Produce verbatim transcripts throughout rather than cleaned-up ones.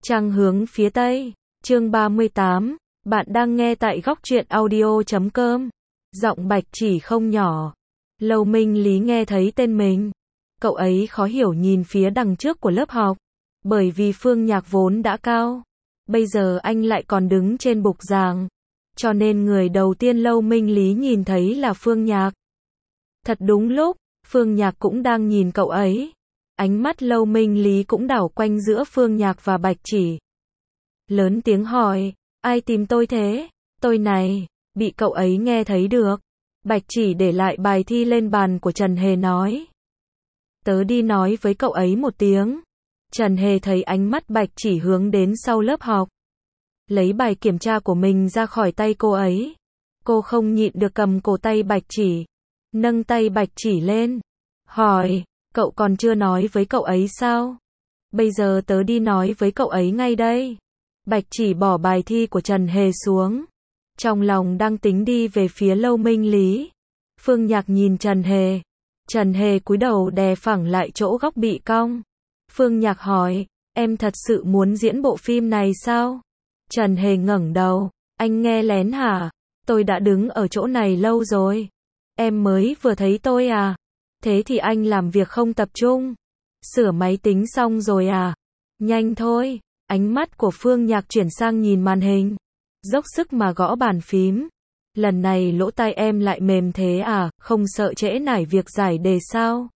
Trăng hướng phía Tây, chương ba mươi tám, bạn đang nghe tại góc truyện audio chấm com. Giọng Bạch Chỉ không nhỏ. Lâu Minh Lý nghe thấy tên mình. Cậu ấy khó hiểu nhìn phía đằng trước của lớp học. Bởi vì Phương Nhạc vốn đã cao. Bây giờ anh lại còn đứng trên bục giảng. Cho nên người đầu tiên Lâu Minh Lý nhìn thấy là Phương Nhạc. Thật đúng lúc, Phương Nhạc cũng đang nhìn cậu ấy. Ánh mắt Lâu Minh Lý cũng đảo quanh giữa Phương Nhạc và Bạch Chỉ. Lớn tiếng hỏi, ai tìm tôi thế? Tôi này, bị cậu ấy nghe thấy được. Bạch Chỉ để lại bài thi lên bàn của Trần Hề nói. Tớ đi nói với cậu ấy một tiếng. Trần Hề thấy ánh mắt Bạch Chỉ hướng đến sau lớp học. Lấy bài kiểm tra của mình ra khỏi tay cô ấy. Cô không nhịn được cầm cổ tay Bạch Chỉ. Nâng tay Bạch Chỉ lên. Hỏi, cậu còn chưa nói với cậu ấy sao? Bây giờ tớ đi nói với cậu ấy ngay đây. Bạch Chỉ bỏ bài thi của Trần Hề xuống. Trong lòng đang tính đi về phía Lâu Minh Lý. Phương Nhạc nhìn Trần Hề. Trần Hề cúi đầu đè phẳng lại chỗ góc bị cong. Phương Nhạc hỏi, em thật sự muốn diễn bộ phim này sao? Trần Hề ngẩng đầu, anh nghe lén hả? Tôi đã đứng ở chỗ này lâu rồi. Em mới vừa thấy tôi à? Thế thì anh làm việc không tập trung. Sửa máy tính xong rồi à? Nhanh thôi. Ánh mắt của Phương Nhạc chuyển sang nhìn màn hình. Dốc sức mà gõ bàn phím. Lần này lỗ tai em lại mềm thế à? Không sợ trễ nải việc giải đề sao?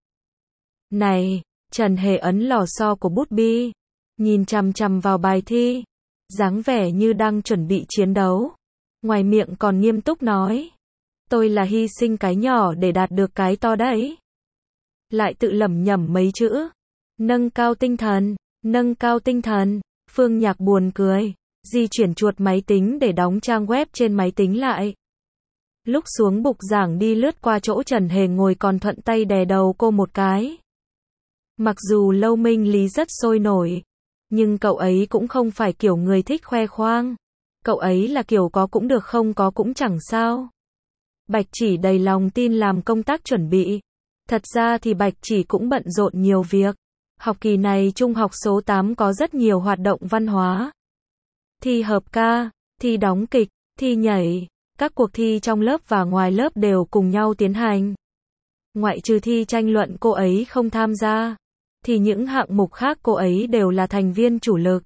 Này, Trần Hề ấn lò xo của bút bi. Nhìn chằm chằm vào bài thi. Dáng vẻ như đang chuẩn bị chiến đấu. Ngoài miệng còn nghiêm túc nói. Tôi là hy sinh cái nhỏ để đạt được cái to đấy. Lại tự lẩm nhẩm mấy chữ. Nâng cao tinh thần, nâng cao tinh thần. Phương Nhạc buồn cười. Di chuyển chuột máy tính để đóng trang web trên máy tính lại. Lúc xuống bục giảng đi lướt qua chỗ Trần Hề ngồi còn thuận tay đè đầu cô một cái. Mặc dù Lâu Minh Lý rất sôi nổi. Nhưng cậu ấy cũng không phải kiểu người thích khoe khoang. Cậu ấy là kiểu có cũng được không có cũng chẳng sao. Bạch Chỉ đầy lòng tin làm công tác chuẩn bị. Thật ra thì Bạch Chỉ cũng bận rộn nhiều việc. Học kỳ này trung học số tám có rất nhiều hoạt động văn hóa. Thi hợp ca, thi đóng kịch, thi nhảy, các cuộc thi trong lớp và ngoài lớp đều cùng nhau tiến hành. Ngoại trừ thi tranh luận cô ấy không tham gia, thì những hạng mục khác cô ấy đều là thành viên chủ lực.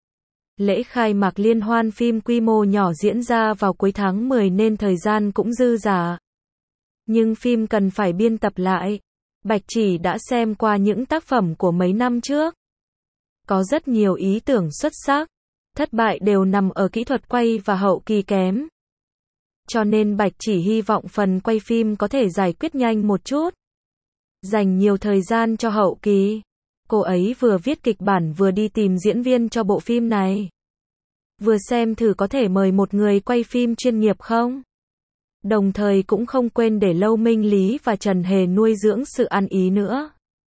Lễ khai mạc liên hoan phim quy mô nhỏ diễn ra vào cuối tháng mười nên thời gian cũng dư dả. Nhưng phim cần phải biên tập lại. Bạch Chỉ đã xem qua những tác phẩm của mấy năm trước. Có rất nhiều ý tưởng xuất sắc. Thất bại đều nằm ở kỹ thuật quay và hậu kỳ kém. Cho nên Bạch Chỉ hy vọng phần quay phim có thể giải quyết nhanh một chút. Dành nhiều thời gian cho hậu kỳ. Cô ấy vừa viết kịch bản vừa đi tìm diễn viên cho bộ phim này. Vừa xem thử có thể mời một người quay phim chuyên nghiệp không? Đồng thời cũng không quên để Lâu Minh Lý và Trần Hề nuôi dưỡng sự ăn ý nữa.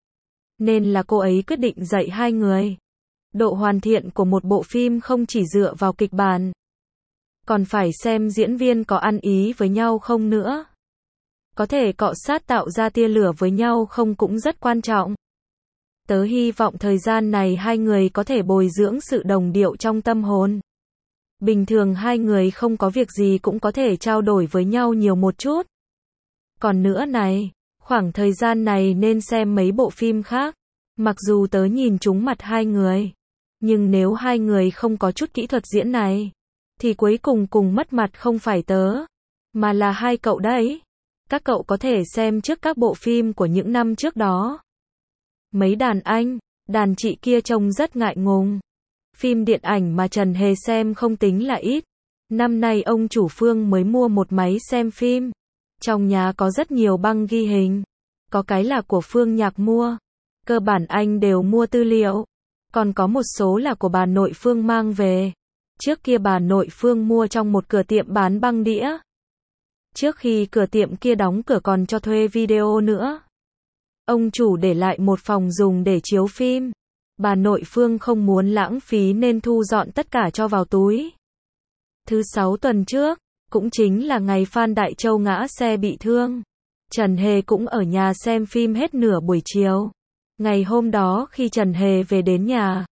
Nên là cô ấy quyết định dạy hai người. Độ hoàn thiện của một bộ phim không chỉ dựa vào kịch bản. Còn phải xem diễn viên có ăn ý với nhau không nữa. Có thể cọ sát tạo ra tia lửa với nhau không cũng rất quan trọng. Tớ hy vọng thời gian này hai người có thể bồi dưỡng sự đồng điệu trong tâm hồn. Bình thường hai người không có việc gì cũng có thể trao đổi với nhau nhiều một chút. Còn nữa này, khoảng thời gian này nên xem mấy bộ phim khác. Mặc dù tớ nhìn trúng mặt hai người. Nhưng nếu hai người không có chút kỹ thuật diễn này, thì cuối cùng cùng mất mặt không phải tớ, mà là hai cậu đấy. Các cậu có thể xem trước các bộ phim của những năm trước đó. Mấy đàn anh, đàn chị kia trông rất ngại ngùng. Phim điện ảnh mà Trần Hề xem không tính là ít. Năm nay ông chủ Phương mới mua một máy xem phim. Trong nhà có rất nhiều băng ghi hình. Có cái là của Phương Nhạc mua. Cơ bản anh đều mua tư liệu. Còn có một số là của bà nội Phương mang về. Trước kia bà nội Phương mua trong một cửa tiệm bán băng đĩa. Trước khi cửa tiệm kia đóng cửa còn cho thuê video nữa. Ông chủ để lại một phòng dùng để chiếu phim. Bà nội Phương không muốn lãng phí nên thu dọn tất cả cho vào túi. Thứ sáu tuần trước, cũng chính là ngày Phan Đại Châu ngã xe bị thương. Trần Hề cũng ở nhà xem phim hết nửa buổi chiều. Ngày hôm đó khi Trần Hề về đến nhà,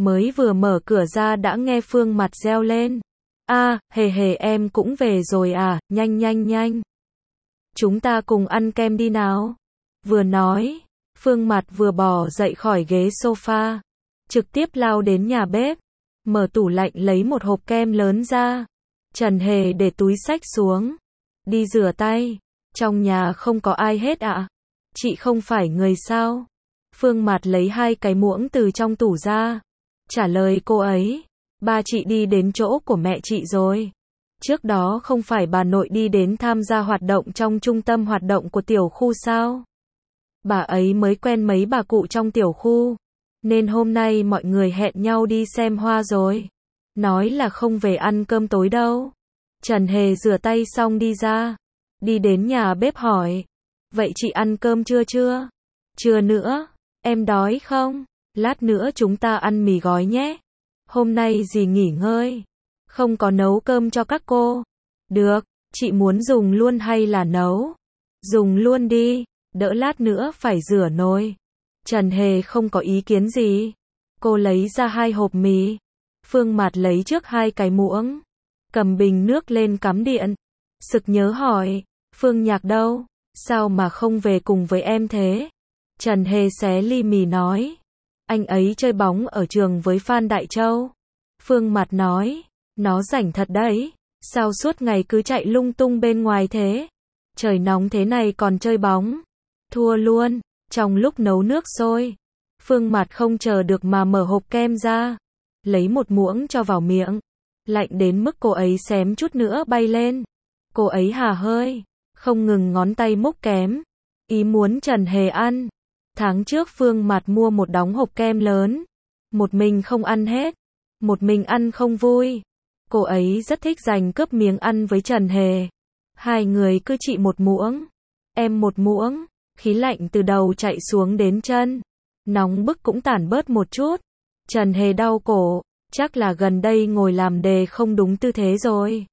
Mới vừa mở cửa ra đã nghe Phương Mặt reo lên. A, hề hề em cũng về rồi à, nhanh nhanh nhanh. Chúng ta cùng ăn kem đi nào. Vừa nói, Phương Mặt vừa bò dậy khỏi ghế sofa, trực tiếp lao đến nhà bếp, mở tủ lạnh lấy một hộp kem lớn ra. Trần Hề để túi xách xuống, đi rửa tay. Trong nhà không có ai hết ạ. À? Chị không phải người sao? Phương Mặt lấy hai cái muỗng từ trong tủ ra, trả lời cô ấy. Ba chị đi đến chỗ của mẹ chị rồi. Trước đó không phải bà nội đi đến tham gia hoạt động trong trung tâm hoạt động của tiểu khu sao? Bà ấy mới quen mấy bà cụ trong tiểu khu, nên hôm nay mọi người hẹn nhau đi xem hoa rồi. Nói là không về ăn cơm tối đâu. Trần Hề rửa tay xong đi ra, đi đến nhà bếp hỏi. Vậy chị ăn cơm chưa chưa? Chưa nữa. Em đói không? Lát nữa chúng ta ăn mì gói nhé. Hôm nay dì nghỉ ngơi, không có nấu cơm cho các cô. Được, chị muốn dùng luôn hay là nấu? Dùng luôn đi, đỡ lát nữa phải rửa nồi. Trần Hề không có ý kiến gì. Cô lấy ra hai hộp mì. Phương Mặt lấy trước hai cái muỗng, cầm bình nước lên cắm điện. Sực nhớ hỏi, Phương Nhạc đâu? Sao mà không về cùng với em thế? Trần Hề xé ly mì nói, anh ấy chơi bóng ở trường với Phan Đại Châu. Phương Mặt nói, nó rảnh thật đấy, sao suốt ngày cứ chạy lung tung bên ngoài thế? Trời nóng thế này còn chơi bóng. Thua luôn. Trong lúc nấu nước sôi, Phương Mặt không chờ được mà mở hộp kem ra, lấy một muỗng cho vào miệng. Lạnh đến mức cô ấy xém chút nữa bay lên. Cô ấy hả hơi, không ngừng ngón tay múc kém, ý muốn Trần Hề ăn. Tháng trước Phương Mặt mua một đống hộp kem lớn, một mình không ăn hết, một mình ăn không vui. Cô ấy rất thích giành cướp miếng ăn với Trần Hề. Hai người cứ chị một muỗng, em một muỗng, khí lạnh từ đầu chạy xuống đến chân. Nóng bức cũng tản bớt một chút. Trần Hề đau cổ, chắc là gần đây ngồi làm đề không đúng tư thế rồi.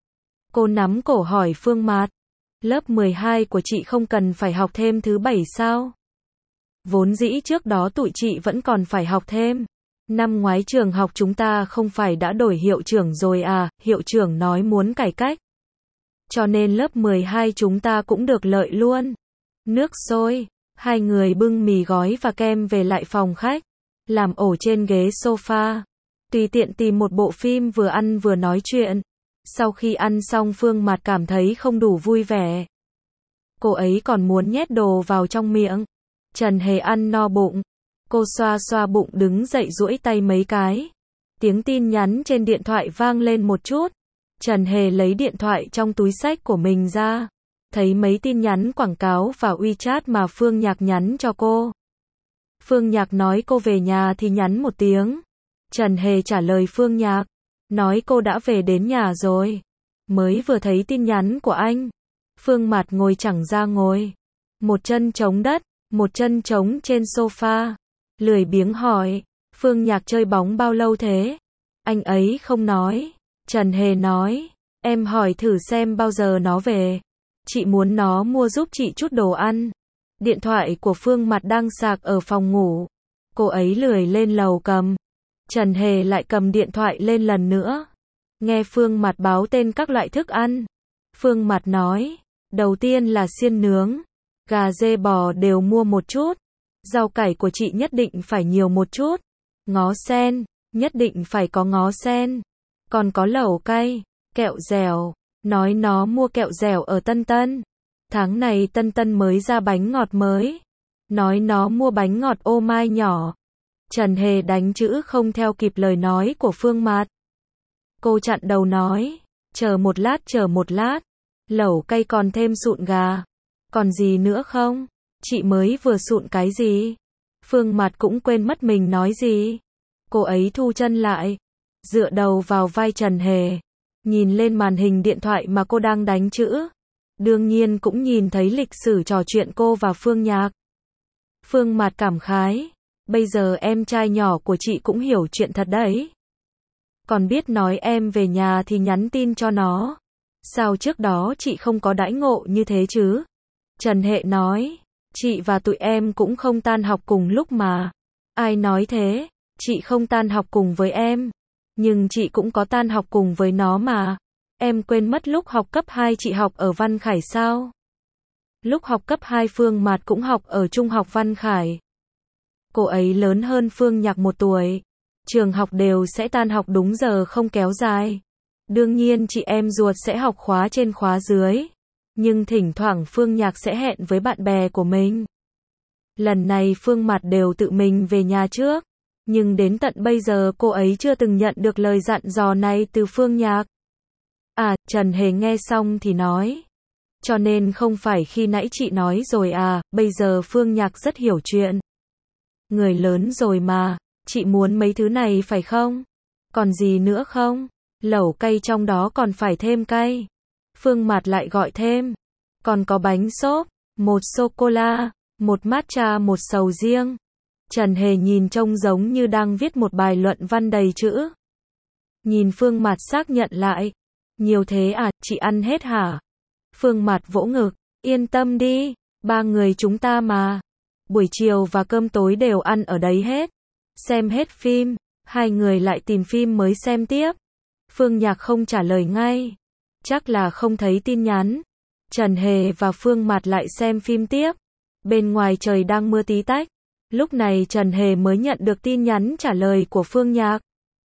Cô nắm cổ hỏi Phương Mặt, lớp mười hai của chị không cần phải học thêm thứ bảy sao? Vốn dĩ trước đó tụi chị vẫn còn phải học thêm. Năm ngoái trường học chúng ta không phải đã đổi hiệu trưởng rồi à, hiệu trưởng nói muốn cải cách. Cho nên lớp mười hai chúng ta cũng được lợi luôn. Nước sôi, hai người bưng mì gói và kem về lại phòng khách, làm ổ trên ghế sofa, tùy tiện tìm một bộ phim vừa ăn vừa nói chuyện. Sau khi ăn xong Phương Mặt cảm thấy không đủ vui vẻ. Cô ấy còn muốn nhét đồ vào trong miệng. Trần Hề ăn no bụng. Cô xoa xoa bụng đứng dậy duỗi tay mấy cái. Tiếng tin nhắn trên điện thoại vang lên một chút. Trần Hề lấy điện thoại trong túi xách của mình ra. Thấy mấy tin nhắn quảng cáo và WeChat mà Phương Nhạc nhắn cho cô. Phương Nhạc nói cô về nhà thì nhắn một tiếng. Trần Hề trả lời Phương Nhạc, nói cô đã về đến nhà rồi. Mới vừa thấy tin nhắn của anh. Phương Mặt ngồi chẳng ra ngồi. Một chân chống đất, một chân chống trên sofa. Lười biếng hỏi, Phương Nhạc chơi bóng bao lâu thế? Anh ấy không nói. Trần Hề nói, em hỏi thử xem bao giờ nó về. Chị muốn nó mua giúp chị chút đồ ăn. Điện thoại của Phương Mặt đang sạc ở phòng ngủ. Cô ấy lười lên lầu cầm. Trần Hề lại cầm điện thoại lên lần nữa. Nghe Phương Mặt báo tên các loại thức ăn. Phương Mặt nói, đầu tiên là xiên nướng, gà dê bò đều mua một chút. Rau cải của chị nhất định phải nhiều một chút. Ngó sen, nhất định phải có ngó sen. Còn có lẩu cay, kẹo dẻo. Nói nó mua kẹo dẻo ở Tân Tân. Tháng này Tân Tân mới ra bánh ngọt mới. Nói nó mua bánh ngọt ô mai nhỏ. Trần Hề đánh chữ không theo kịp lời nói của Phương Mặt. Cô chặn đầu nói, chờ một lát chờ một lát. Lẩu cay còn thêm sụn gà. Còn gì nữa không? Chị mới vừa sụn cái gì? Phương Mặt cũng quên mất mình nói gì. Cô ấy thu chân lại, dựa đầu vào vai Trần Hề, nhìn lên màn hình điện thoại mà cô đang đánh chữ. Đương nhiên cũng nhìn thấy lịch sử trò chuyện cô và Phương Nhạc. Phương Mặt cảm khái, bây giờ em trai nhỏ của chị cũng hiểu chuyện thật đấy. Còn biết nói em về nhà thì nhắn tin cho nó. Sao trước đó chị không có đãi ngộ như thế chứ? Trần Hề nói, chị và tụi em cũng không tan học cùng lúc mà. Ai nói thế? Chị không tan học cùng với em, nhưng chị cũng có tan học cùng với nó mà. Em quên mất lúc học cấp hai chị học ở Văn Khải sao? Lúc học cấp hai Phương Mạt cũng học ở Trung học Văn Khải. Cô ấy lớn hơn Phương Nhạc một tuổi. Trường học đều sẽ tan học đúng giờ không kéo dài. Đương nhiên chị em ruột sẽ học khóa trên khóa dưới. Nhưng thỉnh thoảng Phương Nhạc sẽ hẹn với bạn bè của mình. Lần này Phương Mạt đều tự mình về nhà trước. Nhưng đến tận bây giờ cô ấy chưa từng nhận được lời dặn dò này từ Phương Nhạc. À, Trần Hề nghe xong thì nói. Cho nên không phải khi nãy chị nói rồi à, bây giờ Phương Nhạc rất hiểu chuyện. Người lớn rồi mà, chị muốn mấy thứ này phải không? Còn gì nữa không? Lẩu cay trong đó còn phải thêm cay. Phương Mạt lại gọi thêm. Còn có bánh xốp, một sô-cô-la, một matcha một sầu riêng. Trần Hề nhìn trông giống như đang viết một bài luận văn đầy chữ. Nhìn Phương Mạt xác nhận lại. Nhiều thế à, chị ăn hết hả? Phương Mạt vỗ ngực, yên tâm đi, ba người chúng ta mà. Buổi chiều và cơm tối đều ăn ở đấy hết. Xem hết phim, hai người lại tìm phim mới xem tiếp. Phương Nhạc không trả lời ngay. Chắc là không thấy tin nhắn. Trần Hề và Phương Mạt lại xem phim tiếp. Bên ngoài trời đang mưa tí tách. Lúc này Trần Hề mới nhận được tin nhắn trả lời của Phương Nhạc.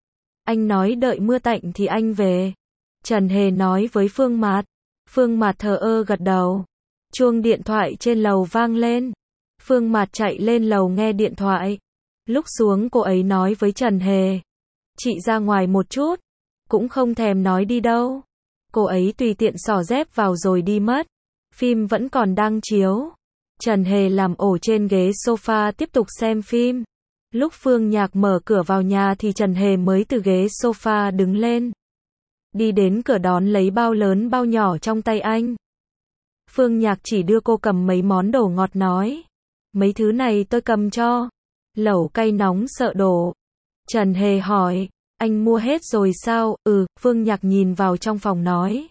Anh nói đợi mưa tạnh thì anh về. Trần Hề nói với Phương Mạt. Phương Mạt thờ ơ gật đầu. Chuông điện thoại trên lầu vang lên. Phương Mạt chạy lên lầu nghe điện thoại. Lúc xuống cô ấy nói với Trần Hề. Chị ra ngoài một chút. Cũng không thèm nói đi đâu. Cô ấy tùy tiện xỏ dép vào rồi đi mất. Phim vẫn còn đang chiếu. Trần Hề làm ổ trên ghế sofa tiếp tục xem phim. Lúc Phương Nhạc mở cửa vào nhà thì Trần Hề mới từ ghế sofa đứng lên. Đi đến cửa đón lấy bao lớn bao nhỏ trong tay anh. Phương Nhạc chỉ đưa cô cầm mấy món đồ ngọt nói. Mấy thứ này tôi cầm cho. Lẩu cay nóng sợ đổ. Trần Hề hỏi. Anh mua hết rồi sao? Ừ, Phương Nhạc nhìn vào trong phòng nói.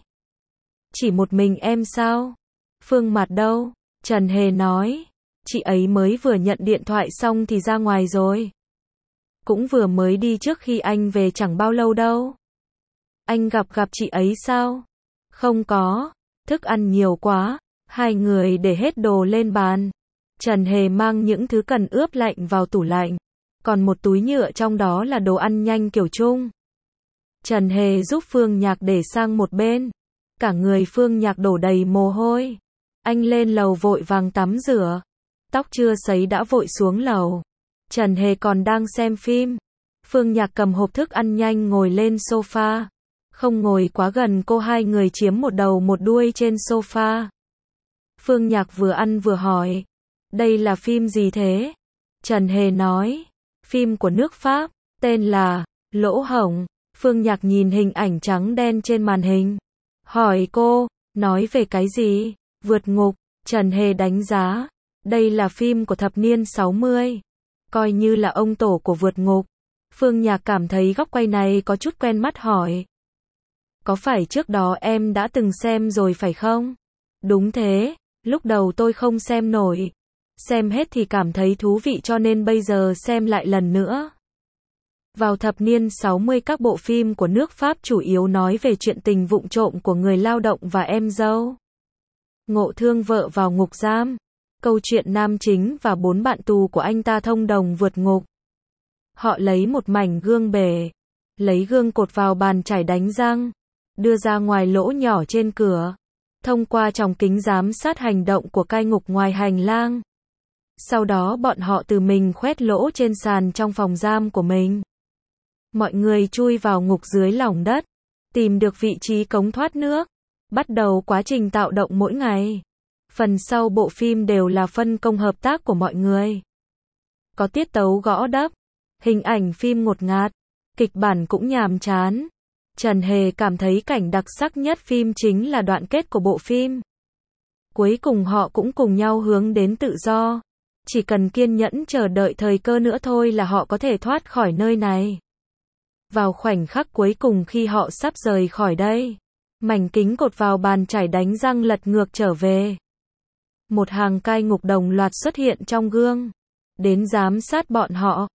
Chỉ một mình em sao? Phương Mạt đâu? Trần Hề nói. Chị ấy mới vừa nhận điện thoại xong thì ra ngoài rồi. Cũng vừa mới đi trước khi anh về chẳng bao lâu đâu. Anh gặp gặp chị ấy sao? Không có. Thức ăn nhiều quá. Hai người để hết đồ lên bàn. Trần Hề mang những thứ cần ướp lạnh vào tủ lạnh. Còn một túi nhựa trong đó là đồ ăn nhanh kiểu Trung. Trần Hề giúp Phương Nhạc để sang một bên. Cả người Phương Nhạc đổ đầy mồ hôi. Anh lên lầu vội vàng tắm rửa. Tóc chưa sấy đã vội xuống lầu. Trần Hề còn đang xem phim. Phương Nhạc cầm hộp thức ăn nhanh ngồi lên sofa. Không ngồi quá gần cô, hai người chiếm một đầu một đuôi trên sofa. Phương Nhạc vừa ăn vừa hỏi. Đây là phim gì thế? Trần Hề nói. Phim của nước Pháp, tên là Lỗ Hổng. Phương Nhạc nhìn hình ảnh trắng đen trên màn hình. Hỏi cô, nói về cái gì? Vượt ngục. Trần Hề đánh giá. Đây là phim của thập niên sáu mươi. Coi như là ông tổ của vượt ngục. Phương Nhạc cảm thấy góc quay này có chút quen mắt hỏi. Có phải trước đó em đã từng xem rồi phải không? Đúng thế, lúc đầu tôi không xem nổi. Xem hết thì cảm thấy thú vị cho nên bây giờ xem lại lần nữa. Vào thập niên sáu mươi các bộ phim của nước Pháp chủ yếu nói về chuyện tình vụng trộm của người lao động và em dâu. Ngộ thương vợ vào ngục giam. Câu chuyện nam chính và bốn bạn tù của anh ta thông đồng vượt ngục. Họ lấy một mảnh gương bể. Lấy gương cột vào bàn chải đánh răng. Đưa ra ngoài lỗ nhỏ trên cửa. Thông qua tròng kính giám sát hành động của cai ngục ngoài hành lang. Sau đó bọn họ từ mình khoét lỗ trên sàn trong phòng giam của mình. Mọi người chui vào ngục dưới lòng đất. Tìm được vị trí cống thoát nước. Bắt đầu quá trình tạo động mỗi ngày. Phần sau bộ phim đều là phân công hợp tác của mọi người. Có tiết tấu gõ đắp. Hình ảnh phim ngột ngạt. Kịch bản cũng nhàm chán. Trần Hề cảm thấy cảnh đặc sắc nhất phim chính là đoạn kết của bộ phim. Cuối cùng họ cũng cùng nhau hướng đến tự do. Chỉ cần kiên nhẫn chờ đợi thời cơ nữa thôi là họ có thể thoát khỏi nơi này. Vào khoảnh khắc cuối cùng khi họ sắp rời khỏi đây, mảnh kính cột vào bàn chải đánh răng lật ngược trở về. Một hàng cai ngục đồng loạt xuất hiện trong gương, đến giám sát bọn họ.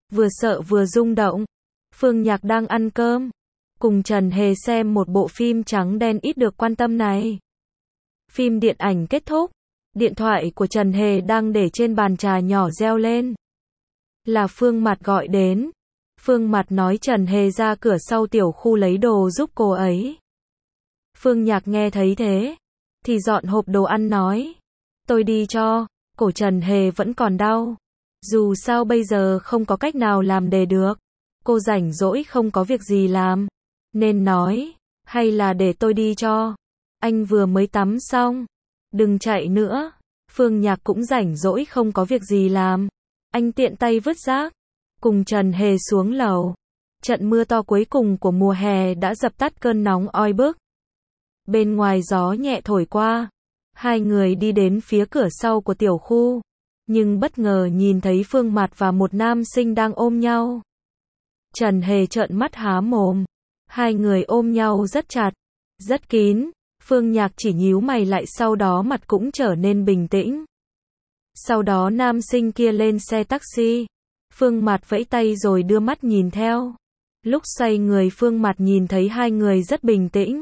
vừa sợ vừa rung động. Phương Nhạc đang ăn cơm, cùng Trần Hề xem một bộ phim trắng đen ít được quan tâm này. Phim điện ảnh kết thúc, điện thoại của Trần Hề đang để trên bàn trà nhỏ reo lên. Là Phương Mạt gọi đến. Phương Mạt nói Trần Hề ra cửa sau tiểu khu lấy đồ giúp cô ấy. Phương Nhạc nghe thấy thế, thì dọn hộp đồ ăn nói. Tôi đi cho, cổ Trần Hề vẫn còn đau. Dù sao bây giờ không có cách nào làm đề được. Cô rảnh rỗi không có việc gì làm. Nên nói, hay là để tôi đi cho. Anh vừa mới tắm xong. Đừng chạy nữa. Phương Nhạc cũng rảnh rỗi không có việc gì làm. Anh tiện tay vứt rác. Cùng Trần Hề xuống lầu. Trận mưa to cuối cùng của mùa hè đã dập tắt cơn nóng oi bức. Bên ngoài gió nhẹ thổi qua. Hai người đi đến phía cửa sau của tiểu khu. Nhưng bất ngờ nhìn thấy Phương Mạt và một nam sinh đang ôm nhau. Trần Hề trợn mắt há mồm. Hai người ôm nhau rất chặt, rất kín. Phương Nhạc chỉ nhíu mày lại, sau đó mặt cũng trở nên bình tĩnh. Sau đó nam sinh kia lên xe taxi. Phương Mạt vẫy tay rồi đưa mắt nhìn theo. Lúc xoay người Phương Mạt nhìn thấy hai người rất bình tĩnh.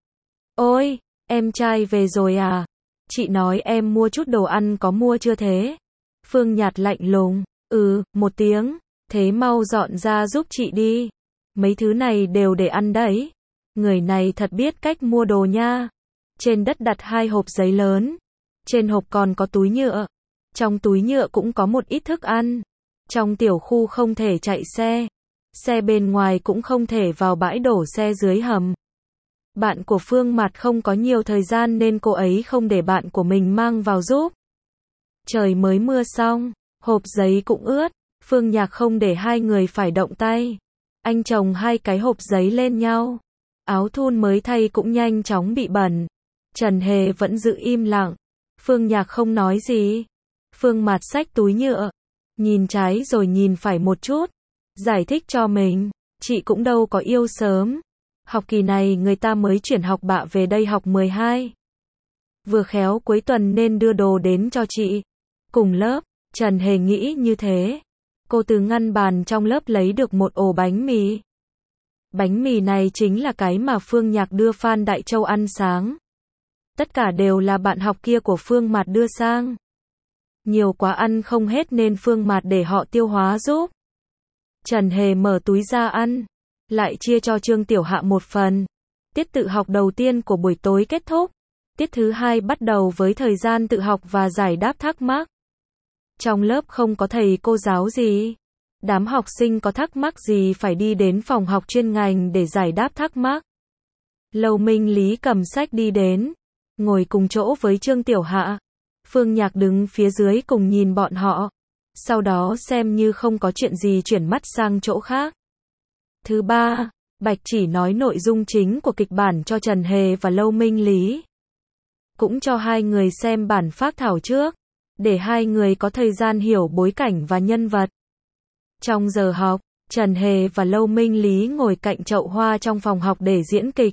Ôi, em trai về rồi à? Chị nói em mua chút đồ ăn, có mua chưa thế? Phương Nhạt lạnh lùng. Ừ, một tiếng. Thế mau dọn ra giúp chị đi. Mấy thứ này đều để ăn đấy. Người này thật biết cách mua đồ nha. Trên đất đặt hai hộp giấy lớn. Trên hộp còn có túi nhựa. Trong túi nhựa cũng có một ít thức ăn. Trong tiểu khu không thể chạy xe. Xe bên ngoài cũng không thể vào bãi đổ xe dưới hầm. Bạn của Phương Mạt không có nhiều thời gian nên cô ấy không để bạn của mình mang vào giúp. Trời mới mưa xong, hộp giấy cũng ướt. Phương Nhạc không để hai người phải động tay. Anh chồng hai cái hộp giấy lên nhau. Áo thun mới thay cũng nhanh chóng bị bẩn. Trần Hề vẫn giữ im lặng. Phương Nhạc không nói gì. Phương Mạt xách túi nhựa. Nhìn trái rồi nhìn phải một chút. Giải thích cho mình. Chị cũng đâu có yêu sớm. Học kỳ này người ta mới chuyển học bạ về đây học mười hai. Vừa khéo cuối tuần nên đưa đồ đến cho chị. Cùng lớp, Trần Hề nghĩ như thế. Cô từ ngăn bàn trong lớp lấy được một ổ bánh mì. Bánh mì này chính là cái mà Phương Nhạc đưa Phan Đại Châu ăn sáng. Tất cả đều là bạn học kia của Phương Mạt đưa sang. Nhiều quá ăn không hết nên Phương Mạt để họ tiêu hóa giúp. Trần Hề mở túi ra ăn. Lại chia cho Trương Tiểu Hạ một phần. Tiết tự học đầu tiên của buổi tối kết thúc. Tiết thứ hai bắt đầu với thời gian tự học và giải đáp thắc mắc. Trong lớp không có thầy cô giáo gì. Đám học sinh có thắc mắc gì phải đi đến phòng học chuyên ngành để giải đáp thắc mắc. Lầu Minh Lý cầm sách đi đến. Ngồi cùng chỗ với Trương Tiểu Hạ. Phương Nhạc đứng phía dưới cùng nhìn bọn họ. Sau đó xem như không có chuyện gì chuyển mắt sang chỗ khác. Thứ ba, Bạch Chỉ nói nội dung chính của kịch bản cho Trần Hề và Lâu Minh Lý. Cũng cho hai người xem bản phác thảo trước. Để hai người có thời gian hiểu bối cảnh và nhân vật. Trong giờ học, Trần Hề và Lâu Minh Lý ngồi cạnh chậu hoa trong phòng học để diễn kịch.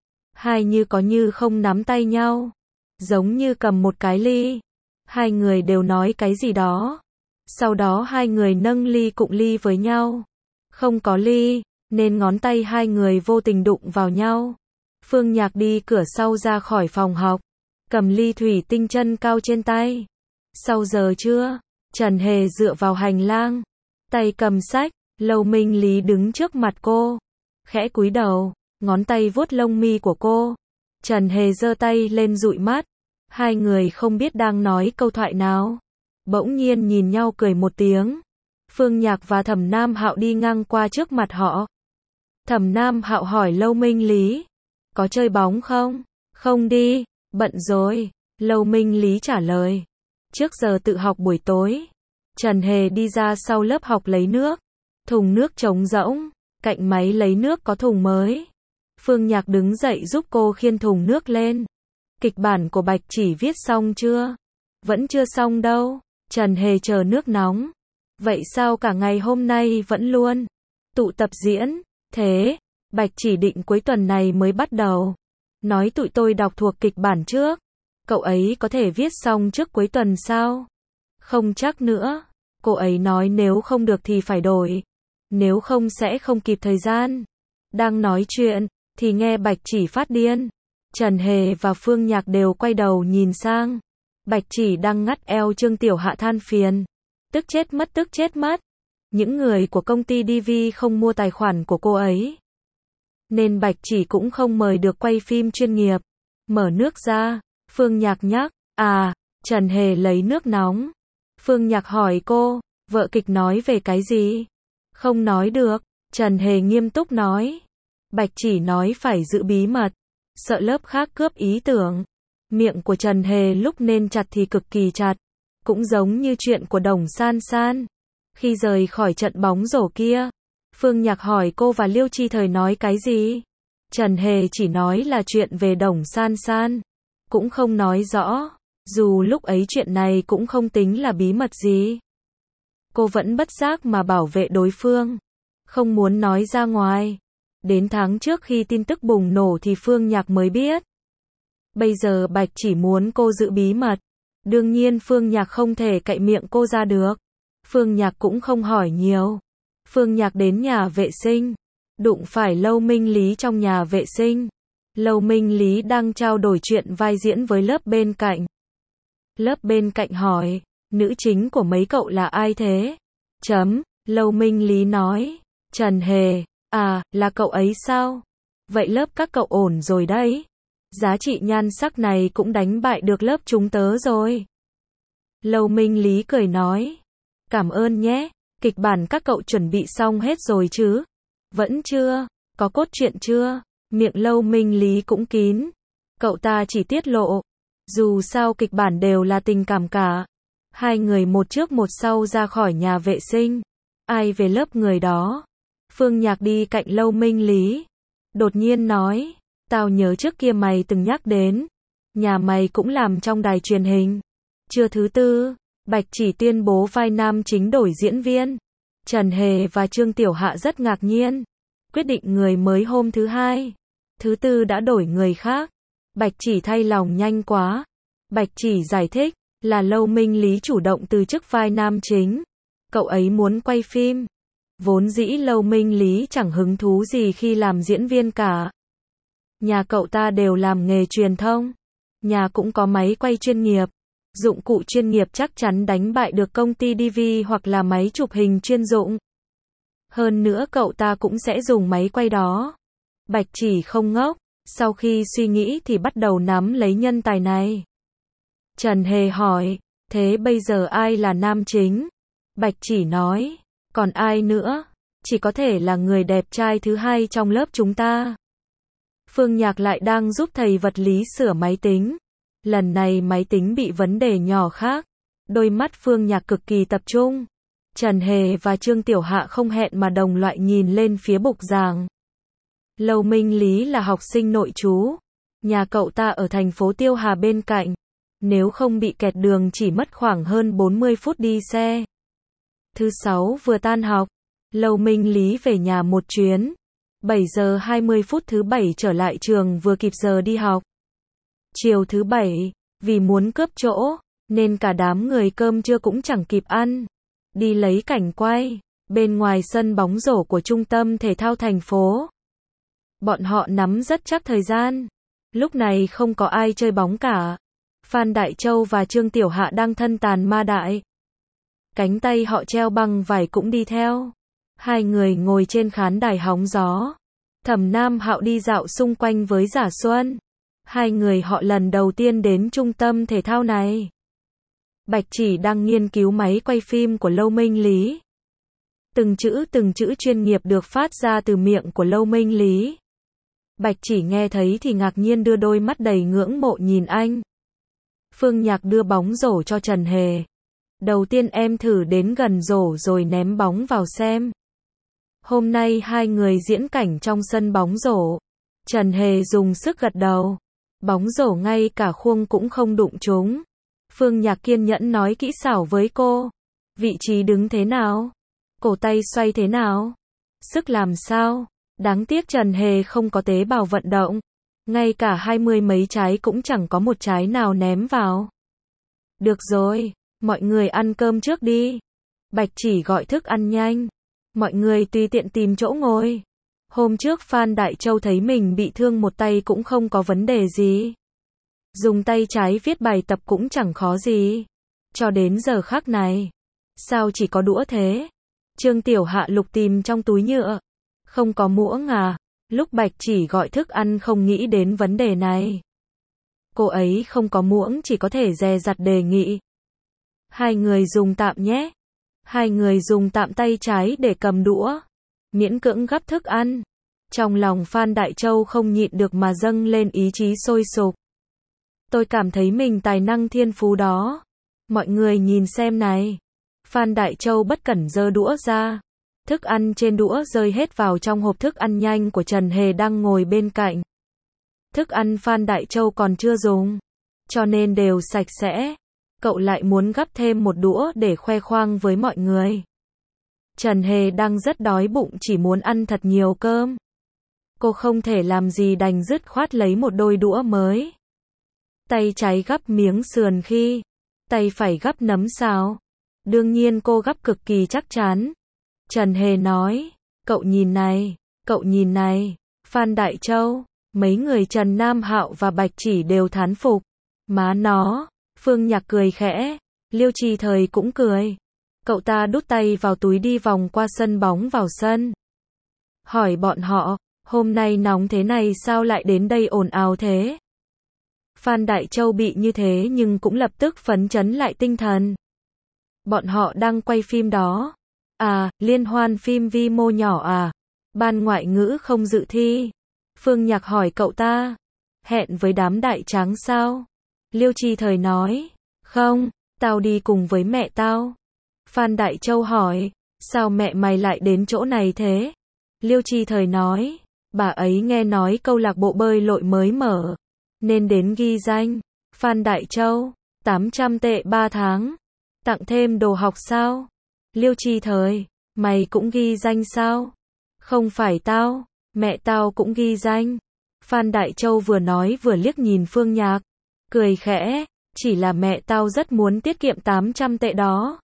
Hai như có như không nắm tay nhau. Giống như cầm một cái ly. Hai người đều nói cái gì đó. Sau đó hai người nâng ly cụng ly với nhau. Không có ly, nên ngón tay hai người vô tình đụng vào nhau. Phương Nhạc đi cửa sau ra khỏi phòng học. Cầm ly thủy tinh chân cao trên tay. Sau giờ trưa, Trần Hề dựa vào hành lang. Tay cầm sách, Lâu Minh Lý đứng trước mặt cô. Khẽ cúi đầu, ngón tay vuốt lông mi của cô. Trần Hề giơ tay lên dụi mắt. Hai người không biết đang nói câu thoại nào. Bỗng nhiên nhìn nhau cười một tiếng. Phương Nhạc và Thẩm Nam Hạo đi ngang qua trước mặt họ. Thẩm Nam Hạo hỏi Lâu Minh Lý. Có chơi bóng không? Không đi, bận rồi. Lâu Minh Lý trả lời. Trước giờ tự học buổi tối. Trần Hề đi ra sau lớp học lấy nước. Thùng nước trống rỗng. Cạnh máy lấy nước có thùng mới. Phương Nhạc đứng dậy giúp cô khiêng thùng nước lên. Kịch bản của Bạch Chỉ viết xong chưa? Vẫn chưa xong đâu. Trần Hề chờ nước nóng. Vậy sao cả ngày hôm nay vẫn luôn tụ tập diễn? Thế, Bạch Chỉ định cuối tuần này mới bắt đầu. Nói tụi tôi đọc thuộc kịch bản trước. Cậu ấy có thể viết xong trước cuối tuần sao? Không chắc nữa. Cô ấy nói nếu không được thì phải đổi. Nếu không sẽ không kịp thời gian. Đang nói chuyện, thì nghe Bạch Chỉ phát điên. Trần Hề và Phương Nhạc đều quay đầu nhìn sang. Bạch Chỉ đang ngắt eo Trương Tiểu Hạ than phiền. Tức chết mất tức chết mất. Những người của công ty đê vê không mua tài khoản của cô ấy. Nên Bạch Chỉ cũng không mời được quay phim chuyên nghiệp. Mở nước ra, Phương Nhạc nhắc, à, Trần Hề lấy nước nóng. Phương Nhạc hỏi cô, vợ kịch nói về cái gì? Không nói được, Trần Hề nghiêm túc nói. Bạch Chỉ nói phải giữ bí mật, sợ lớp khác cướp ý tưởng. Miệng của Trần Hề lúc nên chặt thì cực kỳ chặt. Cũng giống như chuyện của Đồng San San. Khi rời khỏi trận bóng rổ kia, Phương Nhạc hỏi cô và Liêu Chi Thời nói cái gì? Trần Hề chỉ nói là chuyện về Đồng San San. Cũng không nói rõ. Dù lúc ấy chuyện này cũng không tính là bí mật gì. Cô vẫn bất giác mà bảo vệ đối phương. Không muốn nói ra ngoài. Đến tháng trước khi tin tức bùng nổ thì Phương Nhạc mới biết. Bây giờ Bạch Chỉ muốn cô giữ bí mật. Đương nhiên Phương Nhạc không thể cậy miệng cô ra được. Phương Nhạc cũng không hỏi nhiều. Phương Nhạc đến nhà vệ sinh. Đụng phải Lâu Minh Lý trong nhà vệ sinh. Lâu Minh Lý đang trao đổi chuyện vai diễn với lớp bên cạnh. Lớp bên cạnh hỏi, nữ chính của mấy cậu là ai thế? Chấm, Lâu Minh Lý nói, Trần Hề, à, là cậu ấy sao? Vậy lớp các cậu ổn rồi đấy. Giá trị nhan sắc này cũng đánh bại được lớp chúng tớ rồi. Lâu Minh Lý cười nói, cảm ơn nhé, kịch bản các cậu chuẩn bị xong hết rồi chứ? Vẫn chưa, có cốt truyện chưa? Miệng Lâu Minh Lý cũng kín. Cậu ta chỉ tiết lộ. Dù sao kịch bản đều là tình cảm cả. Hai người một trước một sau ra khỏi nhà vệ sinh. Ai về lớp người đó. Phương Nhạc đi cạnh Lâu Minh Lý. Đột nhiên nói. Tao nhớ trước kia mày từng nhắc đến. Nhà mày cũng làm trong đài truyền hình. Trưa thứ tư, Bạch Chỉ tuyên bố vai nam chính đổi diễn viên. Trần Hề và Trương Tiểu Hạ rất ngạc nhiên. Quyết định người mới hôm thứ hai. Thứ tư đã đổi người khác. Bạch Chỉ thay lòng nhanh quá. Bạch Chỉ giải thích, là Lâu Minh Lý chủ động từ chức vai nam chính. Cậu ấy muốn quay phim. Vốn dĩ Lâu Minh Lý chẳng hứng thú gì khi làm diễn viên cả. Nhà cậu ta đều làm nghề truyền thông. Nhà cũng có máy quay chuyên nghiệp. Dụng cụ chuyên nghiệp chắc chắn đánh bại được công ty đê vê hoặc là máy chụp hình chuyên dụng. Hơn nữa cậu ta cũng sẽ dùng máy quay đó. Bạch Chỉ không ngốc. Sau khi suy nghĩ thì bắt đầu nắm lấy nhân tài này. Trần Hề hỏi, thế bây giờ ai là nam chính? Bạch Chỉ nói, còn ai nữa? Chỉ có thể là người đẹp trai thứ hai trong lớp chúng ta. Phương Nhạc lại đang giúp thầy vật lý sửa máy tính. Lần này máy tính bị vấn đề nhỏ khác. Đôi mắt Phương Nhạc cực kỳ tập trung. Trần Hề và Trương Tiểu Hạ không hẹn mà đồng loại nhìn lên phía bục giảng. Lâu Minh Lý là học sinh nội trú. Nhà cậu ta ở thành phố Tiêu Hà bên cạnh. Nếu không bị kẹt đường chỉ mất khoảng hơn bốn mươi phút đi xe. Thứ sáu vừa tan học. Lâu Minh Lý về nhà một chuyến. bảy giờ hai mươi phút thứ bảy trở lại trường vừa kịp giờ đi học. Chiều thứ bảy, vì muốn cướp chỗ, nên cả đám người cơm trưa cũng chẳng kịp ăn. Đi lấy cảnh quay, bên ngoài sân bóng rổ của trung tâm thể thao thành phố. Bọn họ nắm rất chắc thời gian. Lúc này không có ai chơi bóng cả. Phan Đại Châu và Trương Tiểu Hạ đang thân tàn ma đại. Cánh tay họ treo băng vải cũng đi theo. Hai người ngồi trên khán đài hóng gió. Thẩm Nam Hạo đi dạo xung quanh với Giả Xuân. Hai người họ lần đầu tiên đến trung tâm thể thao này. Bạch Chỉ đang nghiên cứu máy quay phim của Lâu Minh Lý. Từng chữ từng chữ chuyên nghiệp được phát ra từ miệng của Lâu Minh Lý. Bạch Chỉ nghe thấy thì ngạc nhiên đưa đôi mắt đầy ngưỡng mộ nhìn anh. Phương Nhạc đưa bóng rổ cho Trần Hề. Đầu tiên em thử đến gần rổ rồi ném bóng vào xem. Hôm nay hai người diễn cảnh trong sân bóng rổ. Trần Hề dùng sức gật đầu. Bóng rổ ngay cả khuông cũng không đụng trúng. Phương Nhạc kiên nhẫn nói kỹ xảo với cô. Vị trí đứng thế nào? Cổ tay xoay thế nào? Sức làm sao? Đáng tiếc Trần Hề không có tế bào vận động. Ngay cả hai mươi mấy trái cũng chẳng có một trái nào ném vào. Được rồi, mọi người ăn cơm trước đi. Bạch Chỉ gọi thức ăn nhanh. Mọi người tùy tiện tìm chỗ ngồi. Hôm trước Phan Đại Châu thấy mình bị thương một tay cũng không có vấn đề gì. Dùng tay trái viết bài tập cũng chẳng khó gì. Cho đến giờ khắc này. Sao chỉ có đũa thế? Trương Tiểu Hạ lục tìm trong túi nhựa. Không có muỗng à? Lúc Bạch Chỉ gọi thức ăn không nghĩ đến vấn đề này. Cô ấy không có muỗng chỉ có thể dè dặt đề nghị. Hai người dùng tạm nhé. Hai người dùng tạm tay trái để cầm đũa. Miễn cưỡng gắp thức ăn. Trong lòng Phan Đại Châu không nhịn được mà dâng lên ý chí sôi sục. Tôi cảm thấy mình tài năng thiên phú đó. Mọi người nhìn xem này. Phan Đại Châu bất cẩn giơ đũa ra. Thức ăn trên đũa rơi hết vào trong hộp thức ăn nhanh của Trần Hề đang ngồi bên cạnh. Thức ăn Phan Đại Châu còn chưa dùng, cho nên đều sạch sẽ. Cậu lại muốn gắp thêm một đũa để khoe khoang với mọi người. Trần Hề đang rất đói bụng chỉ muốn ăn thật nhiều cơm. Cô không thể làm gì đành dứt khoát lấy một đôi đũa mới. Tay trái gắp miếng sườn khi, tay phải gắp nấm xào. Đương nhiên cô gắp cực kỳ chắc chắn. Trần Hề nói, cậu nhìn này, cậu nhìn này, Phan Đại Châu, mấy người Trần Nam Hạo và Bạch Chỉ đều thán phục. Má nó, Phương Nhạc cười khẽ, Liêu Trì Thời cũng cười. Cậu ta đút tay vào túi đi vòng qua sân bóng vào sân. Hỏi bọn họ, hôm nay nóng thế này sao lại đến đây ồn ào thế? Phan Đại Châu bị như thế nhưng cũng lập tức phấn chấn lại tinh thần. Bọn họ đang quay phim đó. À, liên hoan phim vi mô nhỏ à? Ban ngoại ngữ không dự thi. Phương Nhạc hỏi cậu ta. Hẹn với đám đại tráng sao? Liêu Trì Thời nói. Không, tao đi cùng với mẹ tao. Phan Đại Châu hỏi. Sao mẹ mày lại đến chỗ này thế? Liêu Trì Thời nói. Bà ấy nghe nói câu lạc bộ bơi lội mới mở, nên đến ghi danh. Phan Đại Châu. tám trăm tệ ba tháng. Tặng thêm đồ học sao? Liêu Trì Thời. Mày cũng ghi danh sao? Không phải tao, mẹ tao cũng ghi danh. Phan Đại Châu vừa nói vừa liếc nhìn Phương Nhạc. Cười khẽ. Chỉ là mẹ tao rất muốn tiết kiệm tám trăm tệ đó.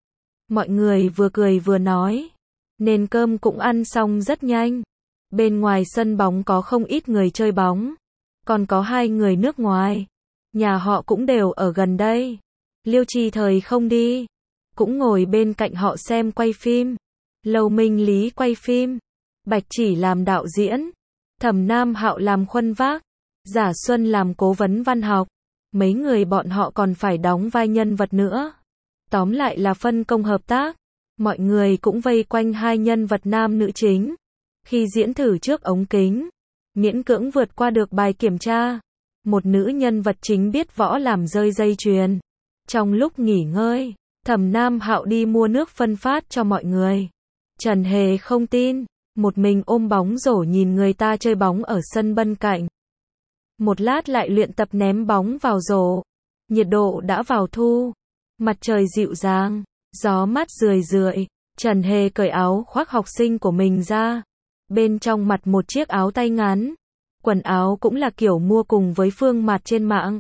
Mọi người vừa cười vừa nói. Nên cơm cũng ăn xong rất nhanh. Bên ngoài sân bóng có không ít người chơi bóng. Còn có hai người nước ngoài. Nhà họ cũng đều ở gần đây. Liêu Trì Thời không đi. Cũng ngồi bên cạnh họ xem quay phim. Lầu Minh Lý quay phim. Bạch Chỉ làm đạo diễn. Thẩm Nam Hạo làm khuân vác. Giả Xuân làm cố vấn văn học. Mấy người bọn họ còn phải đóng vai nhân vật nữa. Tóm lại là phân công hợp tác. Mọi người cũng vây quanh hai nhân vật nam nữ chính. Khi diễn thử trước ống kính, miễn cưỡng vượt qua được bài kiểm tra. Một nữ nhân vật chính biết võ làm rơi dây chuyền. Trong lúc nghỉ ngơi, Thẩm Nam Hạo đi mua nước phân phát cho mọi người. Trần Hề không tin, một mình ôm bóng rổ nhìn người ta chơi bóng ở sân bên cạnh. Một lát lại luyện tập ném bóng vào rổ. Nhiệt độ đã vào thu, mặt trời dịu dàng, gió mát rười rượi. Trần Hề cởi áo khoác học sinh của mình ra. Bên trong mặc một chiếc áo tay ngắn. Quần áo cũng là kiểu mua cùng với Phương Mạt trên mạng.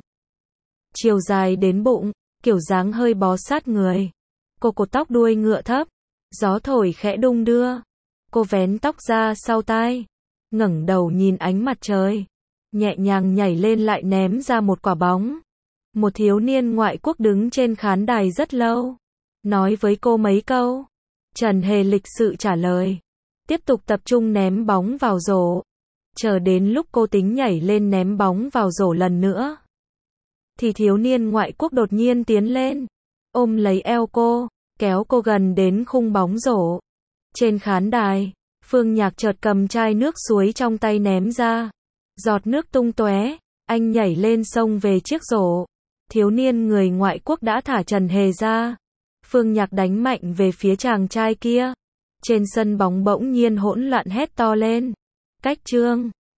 Chiều dài đến bụng, kiểu dáng hơi bó sát người. Cô cột tóc đuôi ngựa thấp, gió thổi khẽ đung đưa. Cô vén tóc ra sau tai, ngẩng đầu nhìn ánh mặt trời, nhẹ nhàng nhảy lên lại ném ra một quả bóng. Một thiếu niên ngoại quốc đứng trên khán đài rất lâu, nói với cô mấy câu. Trần Hề lịch sự trả lời, tiếp tục tập trung ném bóng vào rổ. Chờ đến lúc cô tính nhảy lên ném bóng vào rổ lần nữa, thì thiếu niên ngoại quốc đột nhiên tiến lên, ôm lấy eo cô, kéo cô gần đến khung bóng rổ. Trên khán đài, Phương Nhạc chợt cầm chai nước suối trong tay ném ra. Giọt nước tung tóe, anh nhảy lên xông về chiếc rổ. Thiếu niên người ngoại quốc đã thả Trần Hề ra. Phương Nhạc đánh mạnh về phía chàng trai kia. Trên sân bóng bỗng nhiên hỗn loạn hét to lên. Cách chương